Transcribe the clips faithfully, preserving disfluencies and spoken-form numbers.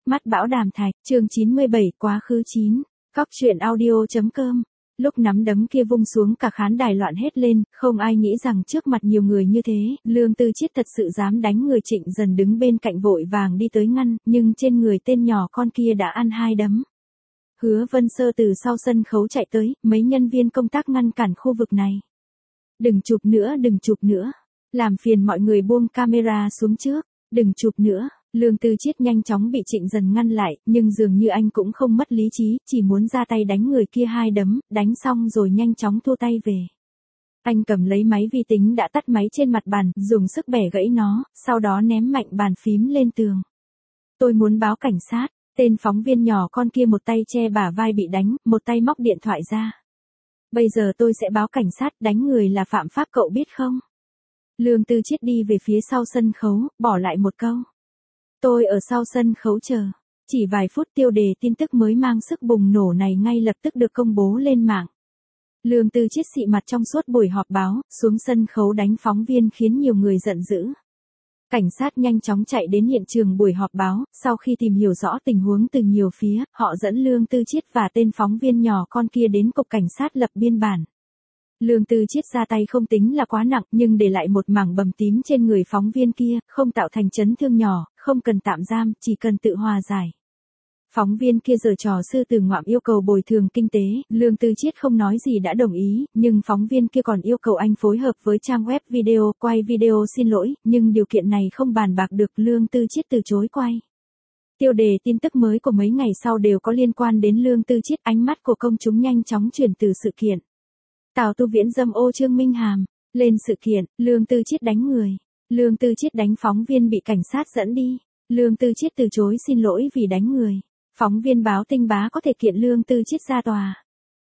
Mắt bão đàm thạch, chương chín mươi bảy, quá khứ chín. Cóc truyện audio.com. Lúc nắm đấm kia vung xuống cả khán đài loạn hết lên, không ai nghĩ rằng trước mặt nhiều người như thế, Lương Tư Chiết thật sự dám đánh người. Trịnh Dần đứng bên cạnh vội vàng đi tới ngăn, nhưng trên người tên nhỏ con kia đã ăn hai đấm. Hứa Vân Sơ từ sau sân khấu chạy tới, mấy nhân viên công tác ngăn cản khu vực này. Đừng chụp nữa, đừng chụp nữa. Làm phiền mọi người buông camera xuống trước, đừng chụp nữa. Lương Tư Chiết nhanh chóng bị Trịnh Dần ngăn lại, nhưng dường như anh cũng không mất lý trí, chỉ muốn ra tay đánh người kia hai đấm, đánh xong rồi nhanh chóng thua tay về. Anh cầm lấy máy vi tính đã tắt máy trên mặt bàn, dùng sức bẻ gãy nó, sau đó ném mạnh bàn phím lên tường. Tôi muốn báo cảnh sát. Tên phóng viên nhỏ con kia một tay che bả vai bị đánh, một tay móc điện thoại ra. Bây giờ tôi sẽ báo cảnh sát, đánh người là phạm pháp cậu biết không? Lương Tư Chiết đi về phía sau sân khấu, bỏ lại một câu. Tôi ở sau sân khấu chờ. Chỉ vài phút tiêu đề tin tức mới mang sức bùng nổ này ngay lập tức được công bố lên mạng. Lương Tư Chiết xị mặt trong suốt buổi họp báo, xuống sân khấu đánh phóng viên khiến nhiều người giận dữ. Cảnh sát nhanh chóng chạy đến hiện trường buổi họp báo, sau khi tìm hiểu rõ tình huống từ nhiều phía, họ dẫn Lương Tư Chiết và tên phóng viên nhỏ con kia đến cục cảnh sát lập biên bản. Lương Tư Chiết ra tay không tính là quá nặng, nhưng để lại một mảng bầm tím trên người phóng viên kia, không tạo thành chấn thương nhỏ, không cần tạm giam, chỉ cần tự hòa giải. Phóng viên kia giở trò sư tử ngoạm yêu cầu bồi thường kinh tế, Lương Tư Chiết không nói gì đã đồng ý, nhưng phóng viên kia còn yêu cầu anh phối hợp với trang web video, quay video xin lỗi, nhưng điều kiện này không bàn bạc được, Lương Tư Chiết từ chối quay. Tiêu đề tin tức mới của mấy ngày sau đều có liên quan đến Lương Tư Chiết, ánh mắt của công chúng nhanh chóng chuyển từ sự kiện Tào Tu Viễn dâm ô Trương Minh Hàm, lên sự kiện, Lương Tư Chiết đánh người. Lương Tư Chiết đánh phóng viên bị cảnh sát dẫn đi. Lương Tư Chiết từ chối xin lỗi vì đánh người. Phóng viên báo Tinh Bá có thể kiện Lương Tư Chiết ra tòa.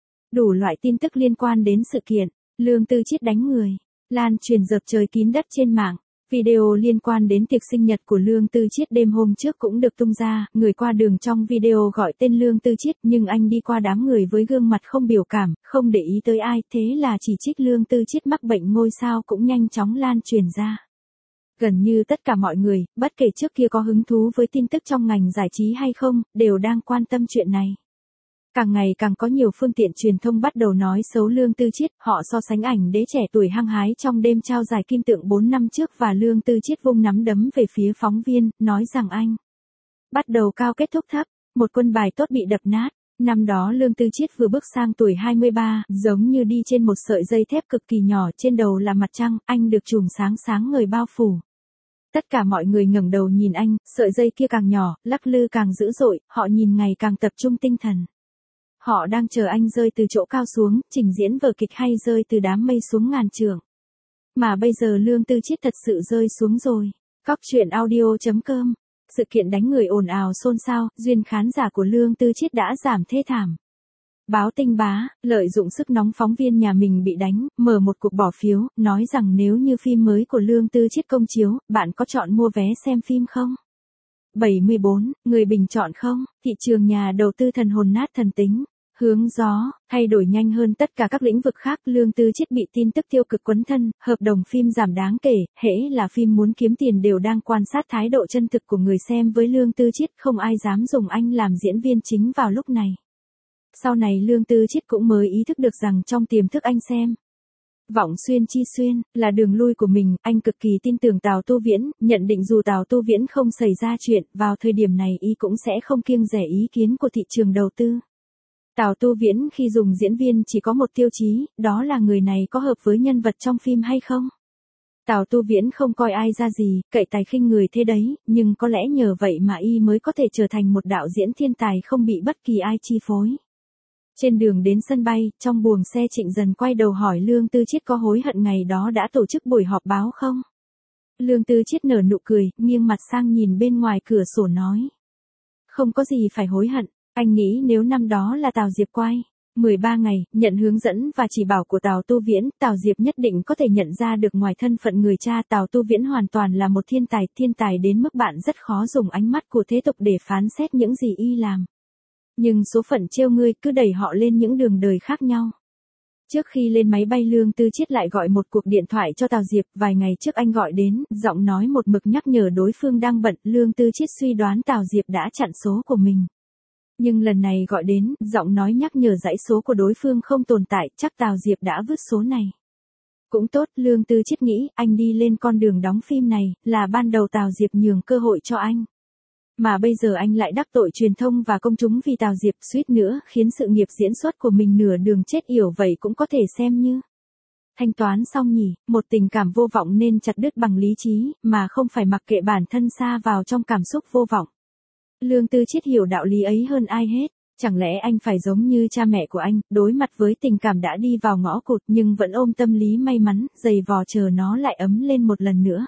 Đủ loại tin tức liên quan đến sự kiện, Lương Tư Chiết đánh người, lan truyền dập trời kín đất trên mạng. Video liên quan đến tiệc sinh nhật của Lương Tư Chiết đêm hôm trước cũng được tung ra, người qua đường trong video gọi tên Lương Tư Chiết nhưng anh đi qua đám người với gương mặt không biểu cảm, không để ý tới ai, thế là chỉ trích Lương Tư Chiết mắc bệnh ngôi sao cũng nhanh chóng lan truyền ra. Gần như tất cả mọi người, bất kể trước kia có hứng thú với tin tức trong ngành giải trí hay không, đều đang quan tâm chuyện này. Càng ngày càng có nhiều phương tiện truyền thông bắt đầu nói xấu Lương Tư Chiết, họ so sánh ảnh đế trẻ tuổi hăng hái trong đêm trao giải kim tượng bốn năm trước và Lương Tư Chiết vung nắm đấm về phía phóng viên, nói rằng anh bắt đầu cao kết thúc thấp, một quân bài tốt bị đập nát. Năm đó Lương Tư Chiết vừa bước sang tuổi hai mươi ba, giống như đi trên một sợi dây thép cực kỳ nhỏ, trên đầu là mặt trăng, anh được chùm sáng sáng ngời bao phủ. Tất cả mọi người ngẩng đầu nhìn anh, sợi dây kia càng nhỏ, lắc lư càng dữ dội, họ nhìn ngày càng tập trung tinh thần. Họ đang chờ anh rơi từ chỗ cao xuống, trình diễn vở kịch hay rơi từ đám mây xuống ngàn trượng. Mà bây giờ Lương Tư Chiết thật sự rơi xuống rồi. Cóc truyện audio.com. Sự kiện đánh người ồn ào xôn xao, duyên khán giả của Lương Tư Chiết đã giảm thê thảm. Báo Tinh Bá, lợi dụng sức nóng phóng viên nhà mình bị đánh, mở một cuộc bỏ phiếu, nói rằng nếu như phim mới của Lương Tư Chiết công chiếu, bạn có chọn mua vé xem phim không? bảy mươi bốn, người bình chọn không? Thị trường nhà đầu tư thần hồn nát thần tính. Hướng gió, thay đổi nhanh hơn tất cả các lĩnh vực khác, Lương Tư Chiết bị tin tức tiêu cực quấn thân, hợp đồng phim giảm đáng kể, hễ là phim muốn kiếm tiền đều đang quan sát thái độ chân thực của người xem với Lương Tư Chiết, không ai dám dùng anh làm diễn viên chính vào lúc này. Sau này Lương Tư Chiết cũng mới ý thức được rằng trong tiềm thức anh xem Vọng Xuyên Chi Xuyên là đường lui của mình, anh cực kỳ tin tưởng Tào Tu Viễn, nhận định dù Tào Tu Viễn không xảy ra chuyện, vào thời điểm này y cũng sẽ không kiêng dè ý kiến của thị trường đầu tư. Tào Tu Viễn khi dùng diễn viên chỉ có một tiêu chí, đó là người này có hợp với nhân vật trong phim hay không. Tào Tu Viễn không coi ai ra gì, cậy tài khinh người thế đấy, nhưng có lẽ nhờ vậy mà y mới có thể trở thành một đạo diễn thiên tài không bị bất kỳ ai chi phối. Trên đường đến sân bay, trong buồng xe Trịnh Dần quay đầu hỏi Lương Tư Chiết có hối hận ngày đó đã tổ chức buổi họp báo không? Lương Tư Chiết nở nụ cười, nghiêng mặt sang nhìn bên ngoài cửa sổ nói. Không có gì phải hối hận, anh nghĩ nếu năm đó là Tào Diệp quay mười ba ngày, nhận hướng dẫn và chỉ bảo của Tào Tu Viễn, Tào Diệp nhất định có thể nhận ra được ngoài thân phận người cha Tào Tu Viễn hoàn toàn là một thiên tài, thiên tài đến mức bạn rất khó dùng ánh mắt của thế tục để phán xét những gì y làm. Nhưng số phận trêu ngươi cứ đẩy họ lên những đường đời khác nhau. Trước khi lên máy bay Lương Tư Chiết lại gọi một cuộc điện thoại cho Tào Diệp, vài ngày trước anh gọi đến, giọng nói một mực nhắc nhở đối phương đang bận, Lương Tư Chiết suy đoán Tào Diệp đã chặn số của mình. Nhưng lần này gọi đến, giọng nói nhắc nhở dãy số của đối phương không tồn tại, chắc Tào Diệp đã vứt số này. Cũng tốt, Lương Tư Chiết nghĩ, anh đi lên con đường đóng phim này, là ban đầu Tào Diệp nhường cơ hội cho anh. Mà bây giờ anh lại đắc tội truyền thông và công chúng vì Tào Diệp suýt nữa khiến sự nghiệp diễn xuất của mình nửa đường chết yểu, vậy cũng có thể xem như thanh toán xong nhỉ, một tình cảm vô vọng nên chặt đứt bằng lý trí, mà không phải mặc kệ bản thân sa vào trong cảm xúc vô vọng. Lương Tư Chiết hiểu đạo lý ấy hơn ai hết. Chẳng lẽ anh phải giống như cha mẹ của anh, đối mặt với tình cảm đã đi vào ngõ cụt nhưng vẫn ôm tâm lý may mắn, giày vò chờ nó lại ấm lên một lần nữa.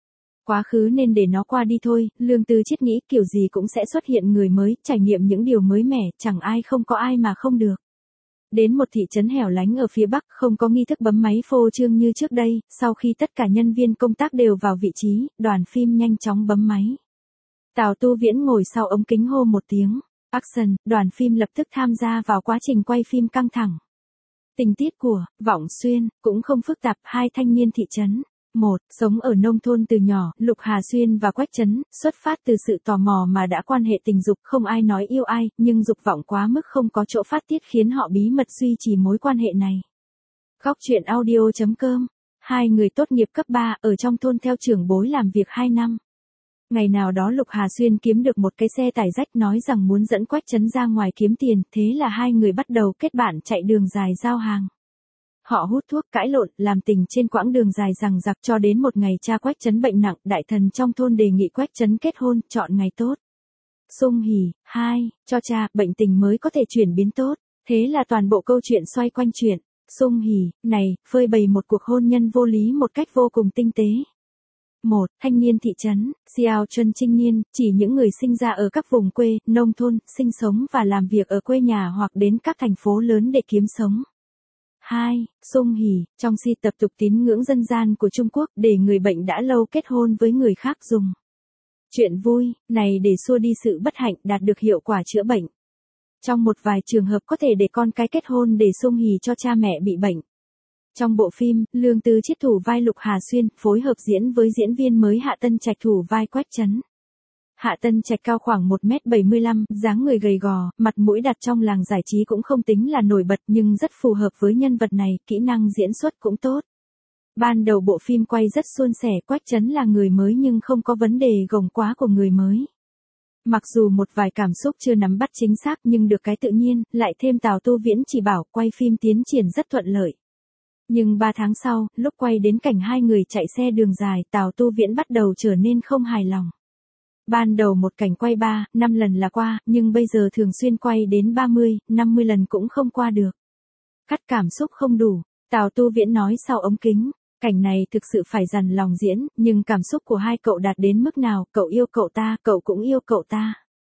Quá khứ nên để nó qua đi thôi, Lương Tư Chiết nghĩ kiểu gì cũng sẽ xuất hiện người mới, trải nghiệm những điều mới mẻ, chẳng ai không có ai mà không được. Đến một thị trấn hẻo lánh ở phía Bắc, không có nghi thức bấm máy phô trương như trước đây, sau khi tất cả nhân viên công tác đều vào vị trí, đoàn phim nhanh chóng bấm máy. Tào Tu Viễn ngồi sau ống kính hô một tiếng. Action, đoàn phim lập tức tham gia vào quá trình quay phim căng thẳng. Tình tiết của Vọng Xuyên cũng không phức tạp, hai thanh niên thị trấn. Một, sống ở nông thôn từ nhỏ, Lục Hà Xuyên và Quách Trấn, xuất phát từ sự tò mò mà đã quan hệ tình dục, không ai nói yêu ai, nhưng dục vọng quá mức không có chỗ phát tiết khiến họ bí mật duy trì mối quan hệ này. Góc truyện audio chấm com. Hai người tốt nghiệp cấp ba ở trong thôn theo trưởng bối làm việc hai năm. Ngày nào đó Lục Hà Xuyên kiếm được một cái xe tải rách nói rằng muốn dẫn Quách Trấn ra ngoài kiếm tiền, thế là hai người bắt đầu kết bạn chạy đường dài giao hàng. Họ hút thuốc, cãi lộn, làm tình trên quãng đường dài rằng rặc cho đến một ngày cha Quách Trấn bệnh nặng, đại thần trong thôn đề nghị Quách Trấn kết hôn, chọn ngày tốt. Sung hỉ, hai, cho cha, bệnh tình mới có thể chuyển biến tốt. Thế là toàn bộ câu chuyện xoay quanh chuyện, sung hỉ, này, phơi bày một cuộc hôn nhân vô lý một cách vô cùng tinh tế. Một, thanh niên thị trấn, Xiao Trân Trinh Niên, chỉ những người sinh ra ở các vùng quê, nông thôn, sinh sống và làm việc ở quê nhà hoặc đến các thành phố lớn để kiếm sống. Hai, Sung hỉ, trong si tập tục tín ngưỡng dân gian của Trung Quốc để người bệnh đã lâu kết hôn với người khác dùng. Chuyện vui, này để xua đi sự bất hạnh đạt được hiệu quả chữa bệnh. Trong một vài trường hợp có thể để con cái kết hôn để sung hỉ cho cha mẹ bị bệnh. Trong bộ phim, Lương Tư Chiết thủ vai Lục Hà Xuyên, phối hợp diễn với diễn viên mới Hạ Tân Trạch thủ vai Quách Trấn. Hạ Tân Trạch cao khoảng một mét bảy mươi lăm, dáng người gầy gò, mặt mũi đặt trong làng giải trí cũng không tính là nổi bật nhưng rất phù hợp với nhân vật này, kỹ năng diễn xuất cũng tốt. Ban đầu bộ phim quay rất suôn sẻ, Quách Trấn là người mới nhưng không có vấn đề gồng quá của người mới. Mặc dù một vài cảm xúc chưa nắm bắt chính xác nhưng được cái tự nhiên, lại thêm Tào Tu Viễn chỉ bảo, quay phim tiến triển rất thuận lợi. Nhưng ba tháng sau, lúc quay đến cảnh hai người chạy xe đường dài, Tào Tu Viễn bắt đầu trở nên không hài lòng. Ban đầu một cảnh quay ba, năm lần là qua, nhưng bây giờ thường xuyên quay đến ba mươi, năm mươi lần cũng không qua được. Cắt cảm xúc không đủ, Tào Tu Viễn nói sau ống kính, cảnh này thực sự phải dằn lòng diễn, nhưng cảm xúc của hai cậu đạt đến mức nào, cậu yêu cậu ta, cậu cũng yêu cậu ta.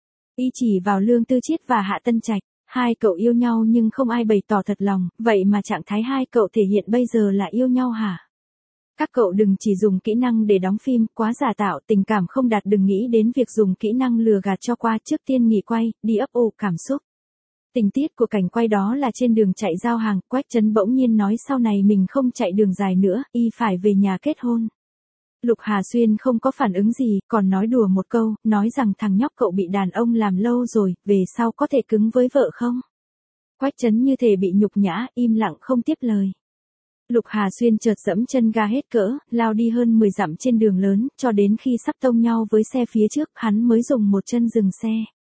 Y chỉ vào Lương Tư Chiết và Hạ Tân Trạch. Hai cậu yêu nhau nhưng không ai bày tỏ thật lòng, vậy mà trạng thái hai cậu thể hiện bây giờ là yêu nhau hả? Các cậu đừng chỉ dùng kỹ năng để đóng phim, quá giả tạo, tình cảm không đạt, đừng nghĩ đến việc dùng kỹ năng lừa gạt cho qua, trước tiên nghỉ quay, đi ấp ủ cảm xúc. Tình tiết của cảnh quay đó là trên đường chạy giao hàng, Quách Trấn bỗng nhiên nói sau này mình không chạy đường dài nữa, y phải về nhà kết hôn. Lục Hà Xuyên không có phản ứng gì, còn nói đùa một câu, nói rằng thằng nhóc cậu bị đàn ông làm lâu rồi, về sau có thể cứng với vợ không? Quách Trấn như thể bị nhục nhã, im lặng không tiếp lời. Lục Hà Xuyên chợt dẫm chân ga hết cỡ, lao đi hơn mười dặm trên đường lớn, cho đến khi sắp tông nhau với xe phía trước, hắn mới dùng một chân dừng xe.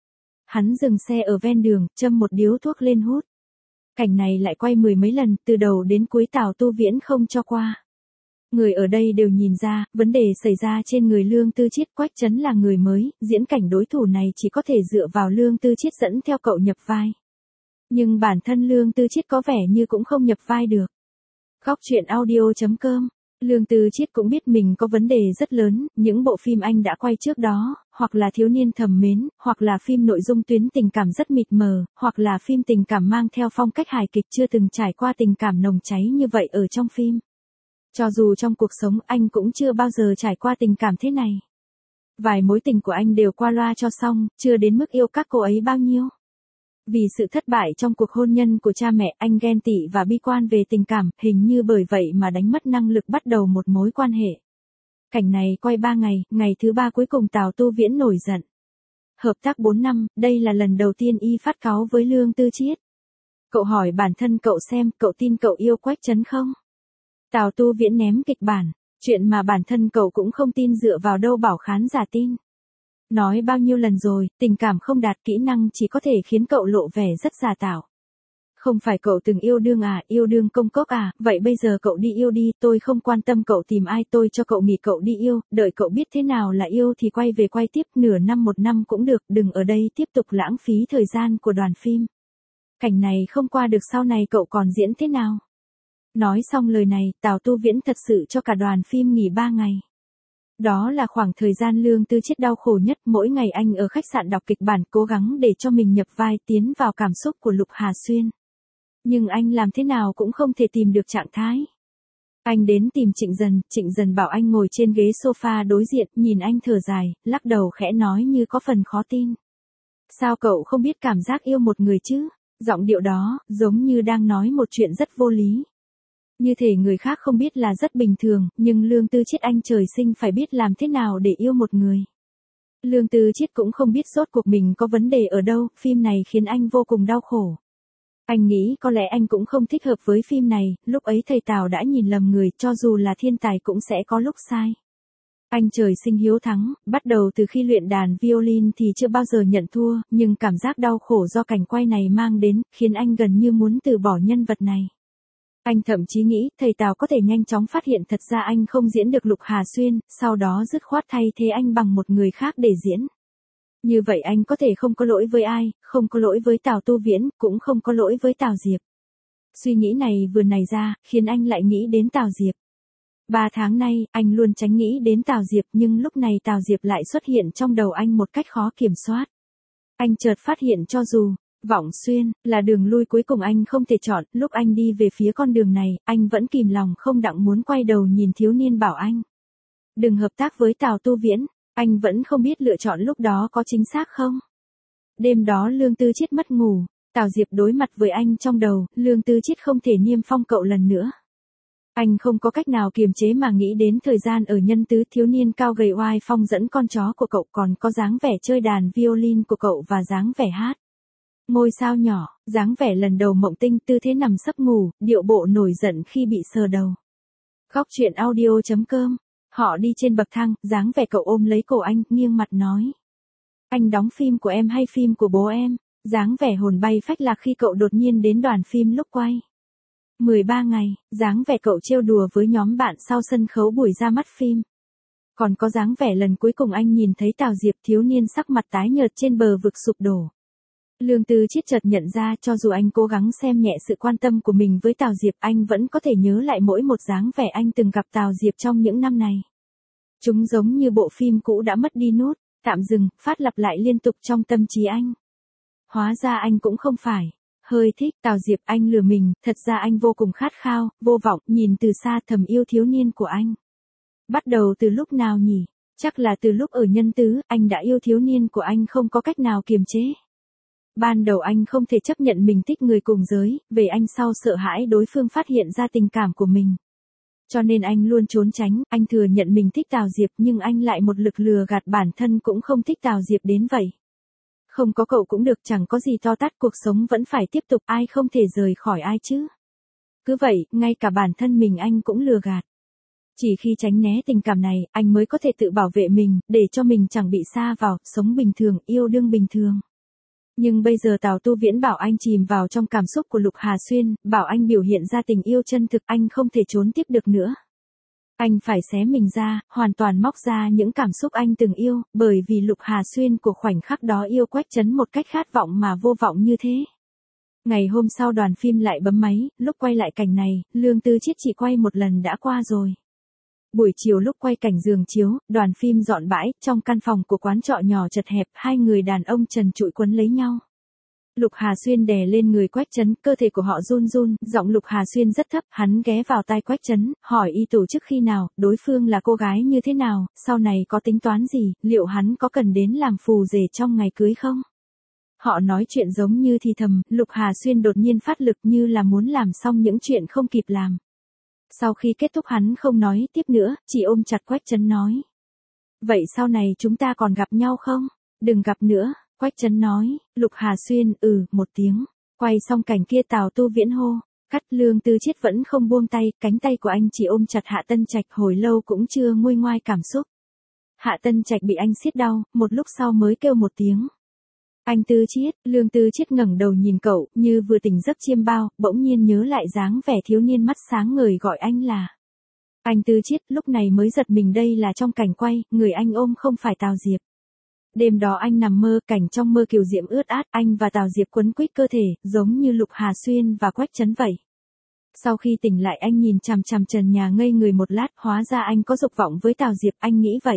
Hắn dừng xe ở ven đường, châm một điếu thuốc lên hút. Cảnh này lại quay mười mấy lần, từ đầu đến cuối Tào Tu Viễn không cho qua. Người ở đây đều nhìn ra, vấn đề xảy ra trên người Lương Tư Chiết. Quách Trấn là người mới, diễn cảnh đối thủ này chỉ có thể dựa vào Lương Tư Chiết dẫn theo cậu nhập vai. Nhưng bản thân Lương Tư Chiết có vẻ như cũng không nhập vai được. Góc truyện audio chấm com. Lương Tư Chiết cũng biết mình có vấn đề rất lớn, những bộ phim anh đã quay trước đó, hoặc là thiếu niên thầm mến, hoặc là phim nội dung tuyến tình cảm rất mịt mờ, hoặc là phim tình cảm mang theo phong cách hài kịch chưa từng trải qua tình cảm nồng cháy như vậy ở trong phim. Cho dù trong cuộc sống anh cũng chưa bao giờ trải qua tình cảm thế này. Vài mối tình của anh đều qua loa cho xong, chưa đến mức yêu các cô ấy bao nhiêu. Vì sự thất bại trong cuộc hôn nhân của cha mẹ, anh ghen tị và bi quan về tình cảm, hình như bởi vậy mà đánh mất năng lực bắt đầu một mối quan hệ. Cảnh này quay ba ngày, ngày thứ ba cuối cùng Tào Tu Viễn nổi giận. Hợp tác bốn năm, đây là lần đầu tiên y phát cáu với Lương Tư Chiết. Cậu hỏi bản thân cậu xem, cậu tin cậu yêu Quách Trấn không? Tào Tu Viễn ném kịch bản, chuyện mà bản thân cậu cũng không tin dựa vào đâu bảo khán giả tin. Nói bao nhiêu lần rồi, tình cảm không đạt kỹ năng chỉ có thể khiến cậu lộ vẻ rất giả tạo. Không phải cậu từng yêu đương à, yêu đương công cốc à, vậy bây giờ cậu đi yêu đi, tôi không quan tâm cậu tìm ai, tôi cho cậu nghỉ cậu đi yêu, đợi cậu biết thế nào là yêu thì quay về quay tiếp, nửa năm một năm cũng được, đừng ở đây tiếp tục lãng phí thời gian của đoàn phim. Cảnh này không qua được sau này cậu còn diễn thế nào? Nói xong lời này, Tào Tu Viễn thật sự cho cả đoàn phim nghỉ ba ngày. Đó là khoảng thời gian Lương Tư Chiết đau khổ nhất, mỗi ngày anh ở khách sạn đọc kịch bản cố gắng để cho mình nhập vai tiến vào cảm xúc của Lục Hà Xuyên. Nhưng anh làm thế nào cũng không thể tìm được trạng thái. Anh đến tìm Trịnh Dần, Trịnh Dần bảo anh ngồi trên ghế sofa đối diện, nhìn anh thở dài, lắc đầu khẽ nói như có phần khó tin. Sao cậu không biết cảm giác yêu một người chứ? Giọng điệu đó, giống như đang nói một chuyện rất vô lý. Như thể người khác không biết là rất bình thường, nhưng Lương Tư Chiết anh trời sinh phải biết làm thế nào để yêu một người. Lương Tư Chiết cũng không biết rốt cuộc mình có vấn đề ở đâu, phim này khiến anh vô cùng đau khổ. Anh nghĩ có lẽ anh cũng không thích hợp với phim này, lúc ấy thầy Tào đã nhìn lầm người, cho dù là thiên tài cũng sẽ có lúc sai. Anh trời sinh hiếu thắng, bắt đầu từ khi luyện đàn violin thì chưa bao giờ nhận thua, nhưng cảm giác đau khổ do cảnh quay này mang đến, khiến anh gần như muốn từ bỏ nhân vật này. Anh thậm chí nghĩ thầy Tào có thể nhanh chóng phát hiện thật ra anh không diễn được Lục Hà Xuyên, sau đó dứt khoát thay thế anh bằng một người khác để diễn. Như vậy anh có thể không có lỗi với ai, không có lỗi với Tào Tu Viễn, cũng không có lỗi với Tào Diệp. Suy nghĩ này vừa nảy ra, khiến anh lại nghĩ đến Tào Diệp. Ba tháng nay, anh luôn tránh nghĩ đến Tào Diệp nhưng lúc này Tào Diệp lại xuất hiện trong đầu anh một cách khó kiểm soát. Anh chợt phát hiện cho dù Vọng Xuyên là đường lui cuối cùng anh không thể chọn, lúc anh đi về phía con đường này, anh vẫn kìm lòng không đặng muốn quay đầu nhìn thiếu niên bảo anh. Đừng hợp tác với Tào Tu Viễn, anh vẫn không biết lựa chọn lúc đó có chính xác không. Đêm đó Lương Tư Chiết mất ngủ, Tào Diệp đối mặt với anh trong đầu, Lương Tư Chiết không thể niêm phong cậu lần nữa. Anh không có cách nào kiềm chế mà nghĩ đến thời gian ở Nhân Tứ, thiếu niên cao gầy oai phong dẫn con chó của cậu, còn có dáng vẻ chơi đàn violin của cậu và dáng vẻ hát. Ngôi sao nhỏ, dáng vẻ lần đầu mộng tinh, tư thế nằm sấp ngủ, điệu bộ nổi giận khi bị sờ đầu. Góc truyện audio chấm com. Họ đi trên bậc thang, dáng vẻ cậu ôm lấy cổ anh, nghiêng mặt nói. Anh đóng phim của em hay phim của bố em? Dáng vẻ hồn bay phách lạc khi cậu đột nhiên đến đoàn phim lúc quay. mười ba ngày, dáng vẻ cậu trêu đùa với nhóm bạn sau sân khấu buổi ra mắt phim. Còn có dáng vẻ lần cuối cùng anh nhìn thấy Tào Diệp, thiếu niên sắc mặt tái nhợt trên bờ vực sụp đổ. Lương Tư Chiết chợt nhận ra cho dù anh cố gắng xem nhẹ sự quan tâm của mình với Tào Diệp, anh vẫn có thể nhớ lại mỗi một dáng vẻ anh từng gặp Tào Diệp trong những năm này. Chúng giống như bộ phim cũ đã mất đi nốt, tạm dừng, phát lặp lại liên tục trong tâm trí anh. Hóa ra anh cũng không phải hơi thích Tào Diệp, anh lừa mình, thật ra anh vô cùng khát khao, vô vọng, nhìn từ xa thầm yêu thiếu niên của anh. Bắt đầu từ lúc nào nhỉ? Chắc là từ lúc ở Nhân Tứ, anh đã yêu thiếu niên của anh không có cách nào kiềm chế. Ban đầu anh không thể chấp nhận mình thích người cùng giới, về anh sau sợ hãi đối phương phát hiện ra tình cảm của mình. Cho nên anh luôn trốn tránh, anh thừa nhận mình thích Tào Diệp nhưng anh lại một lực lừa gạt bản thân cũng không thích Tào Diệp đến vậy. Không có cậu cũng được, chẳng có gì to tát, cuộc sống vẫn phải tiếp tục, ai không thể rời khỏi ai chứ. Cứ vậy, ngay cả bản thân mình anh cũng lừa gạt. Chỉ khi tránh né tình cảm này, anh mới có thể tự bảo vệ mình, để cho mình chẳng bị sa vào, sống bình thường, yêu đương bình thường. Nhưng bây giờ Tào Tu Viễn bảo anh chìm vào trong cảm xúc của Lục Hà Xuyên, bảo anh biểu hiện ra tình yêu chân thực, anh không thể trốn tiếp được nữa. Anh phải xé mình ra, hoàn toàn móc ra những cảm xúc anh từng yêu, bởi vì Lục Hà Xuyên của khoảnh khắc đó yêu Quách Trấn một cách khát vọng mà vô vọng như thế. Ngày hôm sau đoàn phim lại bấm máy, lúc quay lại cảnh này, Lương Tư Chiết chỉ quay một lần đã qua rồi. Buổi chiều lúc quay cảnh giường chiếu, đoàn phim dọn bãi, trong căn phòng của quán trọ nhỏ chật hẹp, hai người đàn ông trần trụi quấn lấy nhau. Lục Hà Xuyên đè lên người Quách Trấn, cơ thể của họ run run, giọng Lục Hà Xuyên rất thấp, hắn ghé vào tai Quách Trấn, hỏi y tổ chức khi nào, đối phương là cô gái như thế nào, sau này có tính toán gì, liệu hắn có cần đến làm phù rể trong ngày cưới không? Họ nói chuyện giống như thì thầm, Lục Hà Xuyên đột nhiên phát lực như là muốn làm xong những chuyện không kịp làm. Sau khi kết thúc hắn không nói tiếp nữa, chỉ ôm chặt Quách Trấn nói. Vậy sau này chúng ta còn gặp nhau không? Đừng gặp nữa, Quách Trấn nói. Lục Hà Xuyên, ừ, một tiếng. Quay xong cảnh kia Tào Tu Viễn hô. Cắt. Lương Tư Chiết vẫn không buông tay, cánh tay của anh chỉ ôm chặt Hạ Tân Trạch hồi lâu cũng chưa nguôi ngoai cảm xúc. Hạ Tân Trạch bị anh siết đau, một lúc sau mới kêu một tiếng. Anh Tư Chiết. Lương Tư Chiết ngẩng đầu nhìn cậu, như vừa tỉnh giấc chiêm bao, bỗng nhiên nhớ lại dáng vẻ thiếu niên mắt sáng ngời gọi anh là. Anh Tư Chiết. Lúc này mới giật mình, đây là trong cảnh quay, người anh ôm không phải Tào Diệp. Đêm đó anh nằm mơ, cảnh trong mơ kiều diễm ướt át, anh và Tào Diệp quấn quýt cơ thể, giống như Lục Hà Xuyên và Quách Trấn vậy. Sau khi tỉnh lại anh nhìn chằm chằm trần nhà ngây người một lát, hóa ra anh có dục vọng với Tào Diệp, anh nghĩ vậy.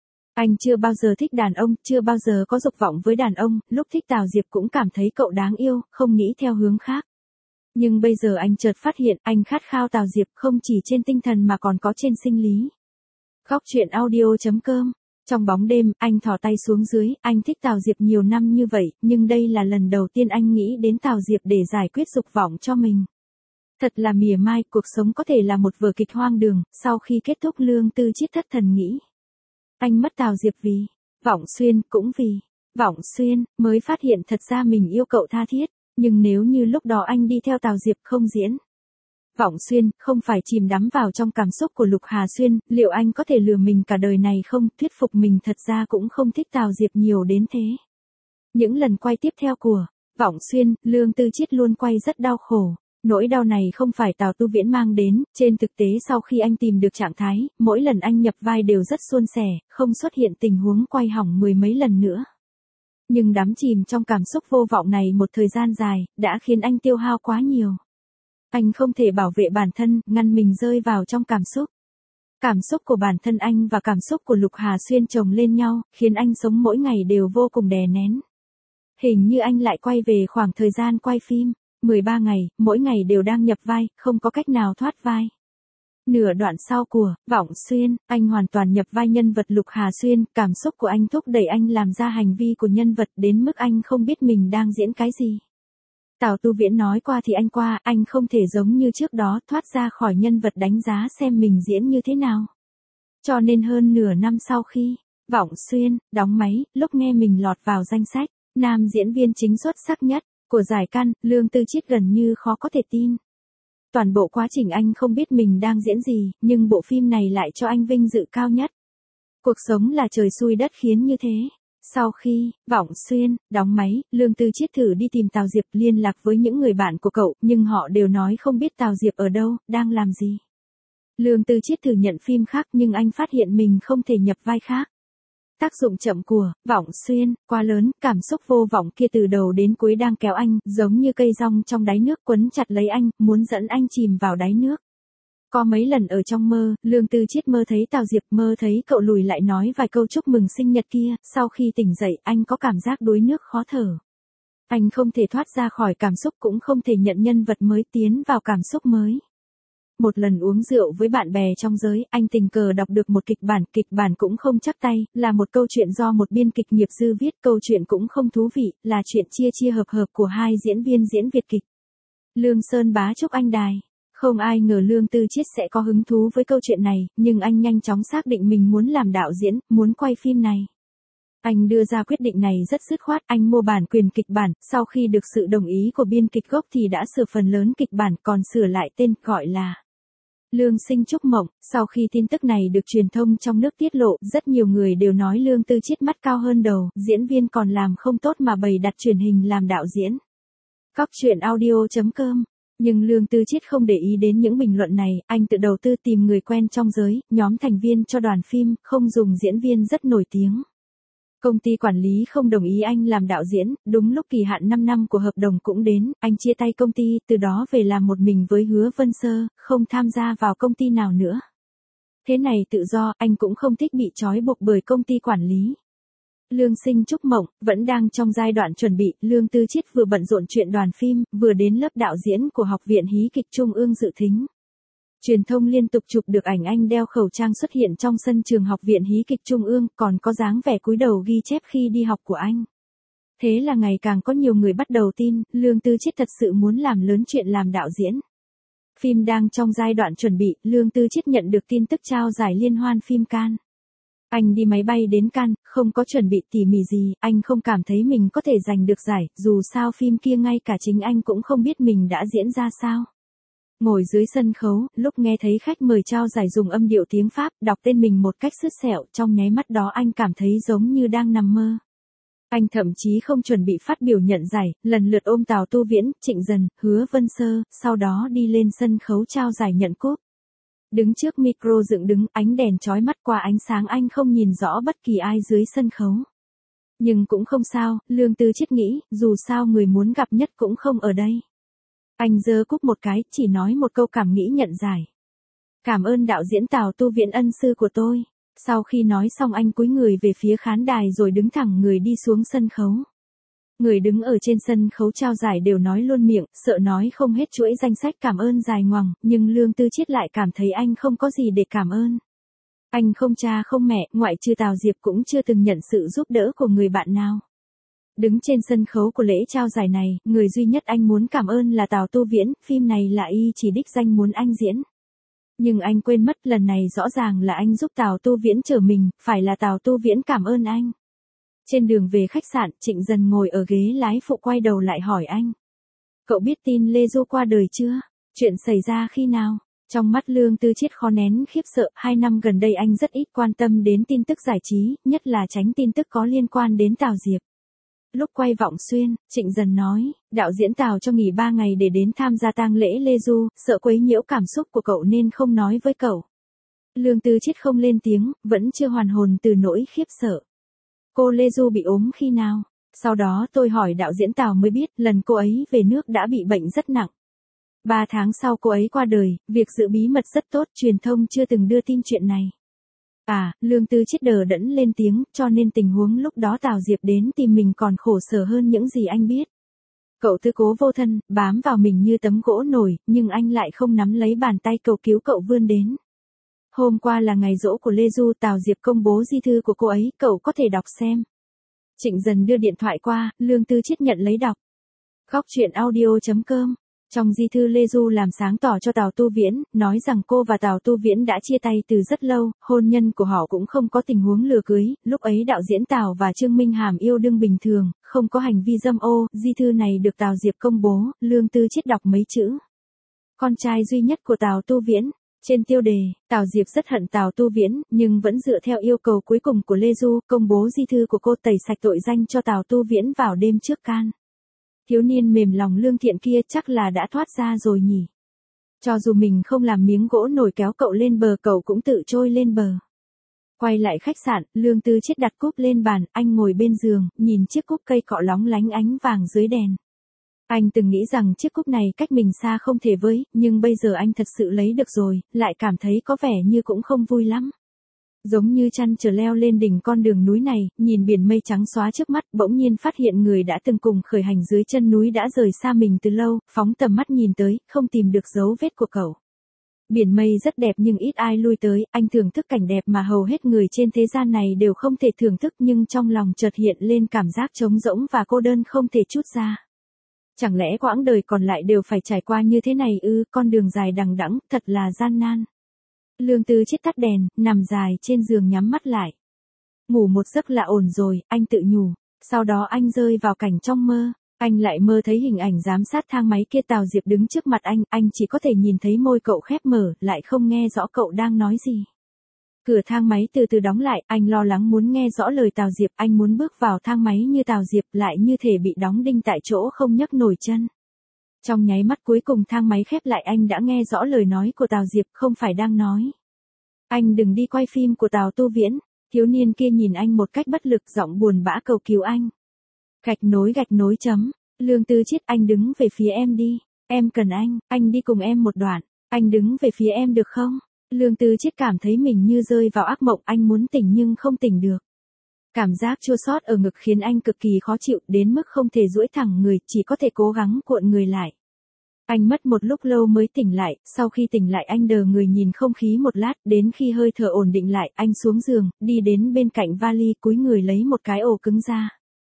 Anh chưa bao giờ thích đàn ông, chưa bao giờ có dục vọng với đàn ông, lúc thích Tào Diệp cũng cảm thấy cậu đáng yêu, không nghĩ theo hướng khác. Nhưng bây giờ anh chợt phát hiện, anh khát khao Tào Diệp không chỉ trên tinh thần mà còn có trên sinh lý. Góc truyện audio chấm com. Trong bóng đêm, anh thò tay xuống dưới, anh thích Tào Diệp nhiều năm như vậy, nhưng đây là lần đầu tiên anh nghĩ đến Tào Diệp để giải quyết dục vọng cho mình. Thật là mỉa mai, cuộc sống có thể là một vở kịch hoang đường. Sau khi kết thúc, Lương Tư Chiết thất thần nghĩ. Anh mất Tào Diệp vì Vọng Xuyên, cũng vì Vọng Xuyên, mới phát hiện thật ra mình yêu cậu tha thiết, nhưng nếu như lúc đó anh đi theo Tào Diệp không diễn Vọng Xuyên, không phải chìm đắm vào trong cảm xúc của Lục Hà Xuyên, liệu anh có thể lừa mình cả đời này không, thuyết phục mình thật ra cũng không thích Tào Diệp nhiều đến thế. Những lần quay tiếp theo của Vọng Xuyên, Lương Tư Chiết luôn quay rất đau khổ. Nỗi đau này không phải Tào Tu Viễn mang đến, trên thực tế sau khi anh tìm được trạng thái, mỗi lần anh nhập vai đều rất suôn sẻ, không xuất hiện tình huống quay hỏng mười mấy lần nữa. Nhưng đắm chìm trong cảm xúc vô vọng này một thời gian dài, đã khiến anh tiêu hao quá nhiều. Anh không thể bảo vệ bản thân, ngăn mình rơi vào trong cảm xúc. Cảm xúc của bản thân anh và cảm xúc của Lục Hà Xuyên chồng lên nhau, khiến anh sống mỗi ngày đều vô cùng đè nén. Hình như anh lại quay về khoảng thời gian quay phim. mười ba ngày, mỗi ngày đều đang nhập vai, không có cách nào thoát vai. Nửa đoạn sau của Vọng Xuyên, anh hoàn toàn nhập vai nhân vật Lục Hà Xuyên, cảm xúc của anh thúc đẩy anh làm ra hành vi của nhân vật đến mức anh không biết mình đang diễn cái gì. Tào Tu Viễn nói qua thì anh qua, anh không thể giống như trước đó thoát ra khỏi nhân vật đánh giá xem mình diễn như thế nào. Cho nên hơn nửa năm sau khi Vọng Xuyên đóng máy, lúc nghe mình lọt vào danh sách nam diễn viên chính xuất sắc nhất của giải Cannes, Lương Tư Chiết gần như khó có thể tin. Toàn bộ quá trình anh không biết mình đang diễn gì, nhưng bộ phim này lại cho anh vinh dự cao nhất. Cuộc sống là trời xui đất khiến như thế. Sau khi Vọng Xuyên đóng máy, Lương Tư Chiết thử đi tìm Tào Diệp, liên lạc với những người bạn của cậu, nhưng họ đều nói không biết Tào Diệp ở đâu, đang làm gì. Lương Tư Chiết thử nhận phim khác nhưng anh phát hiện mình không thể nhập vai khác. Tác dụng chậm của Vọng Xuyên quá lớn, cảm xúc vô vọng kia từ đầu đến cuối đang kéo anh, giống như cây rong trong đáy nước quấn chặt lấy anh, muốn dẫn anh chìm vào đáy nước. Có mấy lần ở trong mơ, Lương Tư Chiết mơ thấy Tào Diệp, mơ thấy cậu lùi lại nói vài câu chúc mừng sinh nhật kia, sau khi tỉnh dậy, anh có cảm giác đuối nước khó thở. Anh không thể thoát ra khỏi cảm xúc, cũng không thể nhận nhân vật mới, tiến vào cảm xúc mới. Một lần uống rượu với bạn bè trong giới, anh tình cờ đọc được một kịch bản, kịch bản cũng không chắc tay, là một câu chuyện do một biên kịch nghiệp dư viết, câu chuyện cũng không thú vị, là chuyện chia chia hợp hợp của hai diễn viên diễn Việt kịch. Lương Sơn Bá Trúc Anh Đài. Không ai ngờ Lương Tư Chiết sẽ có hứng thú với câu chuyện này, nhưng anh nhanh chóng xác định mình muốn làm đạo diễn, muốn quay phim này. Anh đưa ra quyết định này rất dứt khoát, anh mua bản quyền kịch bản, sau khi được sự đồng ý của biên kịch gốc thì đã sửa phần lớn kịch bản, còn sửa lại tên, gọi là Lương Sinh Trúc Mộng. Sau khi tin tức này được truyền thông trong nước tiết lộ, rất nhiều người đều nói Lương Tư Chiết mắt cao hơn đầu, diễn viên còn làm không tốt mà bày đặt truyền hình làm đạo diễn. Góc truyện audio chấm com. Nhưng Lương Tư Chiết không để ý đến những bình luận này, anh tự đầu tư tìm người quen trong giới, nhóm thành viên cho đoàn phim, không dùng diễn viên rất nổi tiếng. Công ty quản lý không đồng ý anh làm đạo diễn, đúng lúc kỳ hạn năm năm của hợp đồng cũng đến, anh chia tay công ty, từ đó về làm một mình với Hứa Vân Sơ, không tham gia vào công ty nào nữa. Thế này tự do, anh cũng không thích bị trói buộc bởi công ty quản lý. Lương Sinh Trúc Mộng, vẫn đang trong giai đoạn chuẩn bị, Lương Tư Chiết vừa bận rộn chuyện đoàn phim, vừa đến lớp đạo diễn của Học viện Hí kịch Trung ương dự thính. Truyền thông liên tục chụp được ảnh anh đeo khẩu trang xuất hiện trong sân trường Học viện Hí kịch Trung ương, còn có dáng vẻ cúi đầu ghi chép khi đi học của anh. Thế là ngày càng có nhiều người bắt đầu tin, Lương Tư Chiết thật sự muốn làm lớn chuyện làm đạo diễn. Phim đang trong giai đoạn chuẩn bị, Lương Tư Chiết nhận được tin tức trao giải liên hoan phim Cannes. Anh đi máy bay đến Cannes, không có chuẩn bị tỉ mỉ gì, anh không cảm thấy mình có thể giành được giải, dù sao phim kia ngay cả chính anh cũng không biết mình đã diễn ra sao. Ngồi dưới sân khấu, lúc nghe thấy khách mời trao giải dùng âm điệu tiếng Pháp, đọc tên mình một cách sứt sẹo, trong nháy mắt đó anh cảm thấy giống như đang nằm mơ. Anh thậm chí không chuẩn bị phát biểu nhận giải, lần lượt ôm Tào Tu Viễn, Trịnh Dần, Hứa Vân Sơ, sau đó đi lên sân khấu trao giải nhận cúp. Đứng trước micro dựng đứng, ánh đèn chói mắt qua ánh sáng anh không nhìn rõ bất kỳ ai dưới sân khấu. Nhưng cũng không sao, Lương Tư Chiết nghĩ, dù sao người muốn gặp nhất cũng không ở đây. Anh giơ cúp một cái, chỉ nói một câu cảm nghĩ nhận giải. Cảm ơn đạo diễn Tào Tu Viễn ân sư của tôi. Sau khi nói xong anh cúi người về phía khán đài rồi đứng thẳng người đi xuống sân khấu. Người đứng ở trên sân khấu trao giải đều nói luôn miệng, sợ nói không hết chuỗi danh sách cảm ơn dài ngoằng, nhưng Lương Tư Chiết lại cảm thấy anh không có gì để cảm ơn. Anh không cha không mẹ, ngoại trừ Tào Diệp cũng chưa từng nhận sự giúp đỡ của người bạn nào. Đứng trên sân khấu của lễ trao giải này, người duy nhất anh muốn cảm ơn là Tào Tu Viễn, phim này là y chỉ đích danh muốn anh diễn. Nhưng anh quên mất lần này rõ ràng là anh giúp Tào Tu Viễn chở mình, phải là Tào Tu Viễn cảm ơn anh. Trên đường về khách sạn, Trịnh Dần ngồi ở ghế lái phụ quay đầu lại hỏi anh. Cậu biết tin Lê Du qua đời chưa? Chuyện xảy ra khi nào? Trong mắt Lương Tư Chiết khó nén khiếp sợ, hai năm gần đây anh rất ít quan tâm đến tin tức giải trí, nhất là tránh tin tức có liên quan đến Tào Diệp. Lúc quay Vọng Xuyên, Trịnh Dần nói, đạo diễn Tào cho nghỉ ba ngày để đến tham gia tang lễ Lê Du, sợ quấy nhiễu cảm xúc của cậu nên không nói với cậu. Lương Tư Chiết không lên tiếng, vẫn chưa hoàn hồn từ nỗi khiếp sợ. Cô Lê Du bị ốm khi nào? Sau đó tôi hỏi đạo diễn Tào mới biết, lần cô ấy về nước đã bị bệnh rất nặng. Ba tháng sau cô ấy qua đời, việc giữ bí mật rất tốt, truyền thông chưa từng đưa tin chuyện này. À, Lương Tư Chiết đờ đẫn lên tiếng, cho nên tình huống lúc đó Tào Diệp đến tìm mình còn khổ sở hơn những gì anh biết. Cậu tư cố vô thân, bám vào mình như tấm gỗ nổi, nhưng anh lại không nắm lấy bàn tay cầu cứu cậu vươn đến. Hôm qua là ngày giỗ của Lê Du, Tào Diệp công bố di thư của cô ấy, cậu có thể đọc xem. Trịnh Dần đưa điện thoại qua, Lương Tư Chiết nhận lấy đọc. Góc truyện audio chấm com. Trong di thư Lê Du làm sáng tỏ cho Tào Tu Viễn, nói rằng cô và Tào Tu Viễn đã chia tay từ rất lâu, hôn nhân của họ cũng không có tình huống lừa cưới, lúc ấy đạo diễn Tào và Trương Minh Hàm yêu đương bình thường, không có hành vi dâm ô, di thư này được Tào Diệp công bố, Lương Tư Chiết đọc mấy chữ. Con trai duy nhất của Tào Tu Viễn. Trên tiêu đề, Tào Diệp rất hận Tào Tu Viễn, nhưng vẫn dựa theo yêu cầu cuối cùng của Lê Du, công bố di thư của cô tẩy sạch tội danh cho Tào Tu Viễn vào đêm trước Cannes. Thiếu niên mềm lòng lương thiện kia chắc là đã thoát ra rồi nhỉ. Cho dù mình không làm miếng gỗ nổi kéo cậu lên bờ, cậu cũng tự trôi lên bờ. Quay lại khách sạn, Lương Tư Chiết đặt cúp lên bàn, anh ngồi bên giường, nhìn chiếc cúp cây cọ lóng lánh ánh vàng dưới đèn. Anh từng nghĩ rằng chiếc cúp này cách mình xa không thể với, nhưng bây giờ anh thật sự lấy được rồi, lại cảm thấy có vẻ như cũng không vui lắm. Giống như chăn trở leo lên đỉnh con đường núi này, nhìn biển mây trắng xóa trước mắt, bỗng nhiên phát hiện người đã từng cùng khởi hành dưới chân núi đã rời xa mình từ lâu, phóng tầm mắt nhìn tới, không tìm được dấu vết của cậu. Biển mây rất đẹp nhưng ít ai lui tới, anh thưởng thức cảnh đẹp mà hầu hết người trên thế gian này đều không thể thưởng thức, nhưng trong lòng chợt hiện lên cảm giác trống rỗng và cô đơn không thể trút ra. Chẳng lẽ quãng đời còn lại đều phải trải qua như thế này ư, con đường dài đằng đẵng, thật là gian nan. Lương Tư Chiết tắt đèn, nằm dài trên giường nhắm mắt lại. Ngủ một giấc là ổn rồi, anh tự nhủ. Sau đó anh rơi vào cảnh trong mơ. Anh lại mơ thấy hình ảnh giám sát thang máy kia, Tào Diệp đứng trước mặt anh, anh chỉ có thể nhìn thấy môi cậu khép mở, lại không nghe rõ cậu đang nói gì. Cửa thang máy từ từ đóng lại, anh lo lắng muốn nghe rõ lời Tào Diệp, anh muốn bước vào thang máy như Tào Diệp, lại như thể bị đóng đinh tại chỗ không nhấc nổi chân. Trong nháy mắt cuối cùng thang máy khép lại, anh đã nghe rõ lời nói của Tào Diệp, không phải đang nói. Anh đừng đi quay phim của Tào Tu Viễn. Thiếu niên kia nhìn anh một cách bất lực, giọng buồn bã cầu cứu anh. Gạch nối gạch nối chấm. Lương Tư Chiết, anh đứng về phía em đi. Em cần anh, anh đi cùng em một đoạn. Anh đứng về phía em được không? Lương Tư Chiết cảm thấy mình như rơi vào ác mộng, anh muốn tỉnh nhưng không tỉnh được. Cảm giác chua xót ở ngực khiến anh cực kỳ khó chịu, đến mức không thể duỗi thẳng người, chỉ có thể cố gắng cuộn người lại. Anh mất một lúc lâu mới tỉnh lại, sau khi tỉnh lại anh đờ người nhìn không khí một lát, đến khi hơi thở ổn định lại, anh xuống giường, đi đến bên cạnh vali, cúi người lấy một cái ổ cứng ra.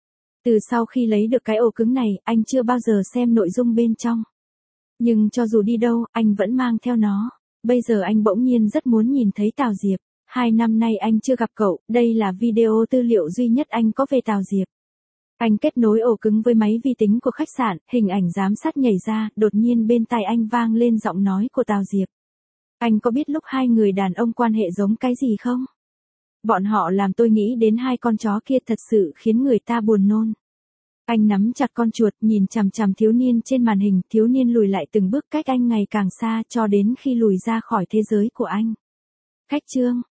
Từ sau khi lấy được cái ổ cứng này, anh chưa bao giờ xem nội dung bên trong. Nhưng cho dù đi đâu, anh vẫn mang theo nó. Bây giờ anh bỗng nhiên rất muốn nhìn thấy Tào Diệp. Hai năm nay anh chưa gặp cậu, đây là video tư liệu duy nhất anh có về Tào Diệp. Anh kết nối ổ cứng với máy vi tính của khách sạn, hình ảnh giám sát nhảy ra, đột nhiên bên tai anh vang lên giọng nói của Tào Diệp. Anh có biết lúc hai người đàn ông quan hệ giống cái gì không? Bọn họ làm tôi nghĩ đến hai con chó kia, thật sự khiến người ta buồn nôn. Anh nắm chặt con chuột, nhìn chằm chằm thiếu niên trên màn hình, thiếu niên lùi lại từng bước cách anh ngày càng xa cho đến khi lùi ra khỏi thế giới của anh. Khách trương.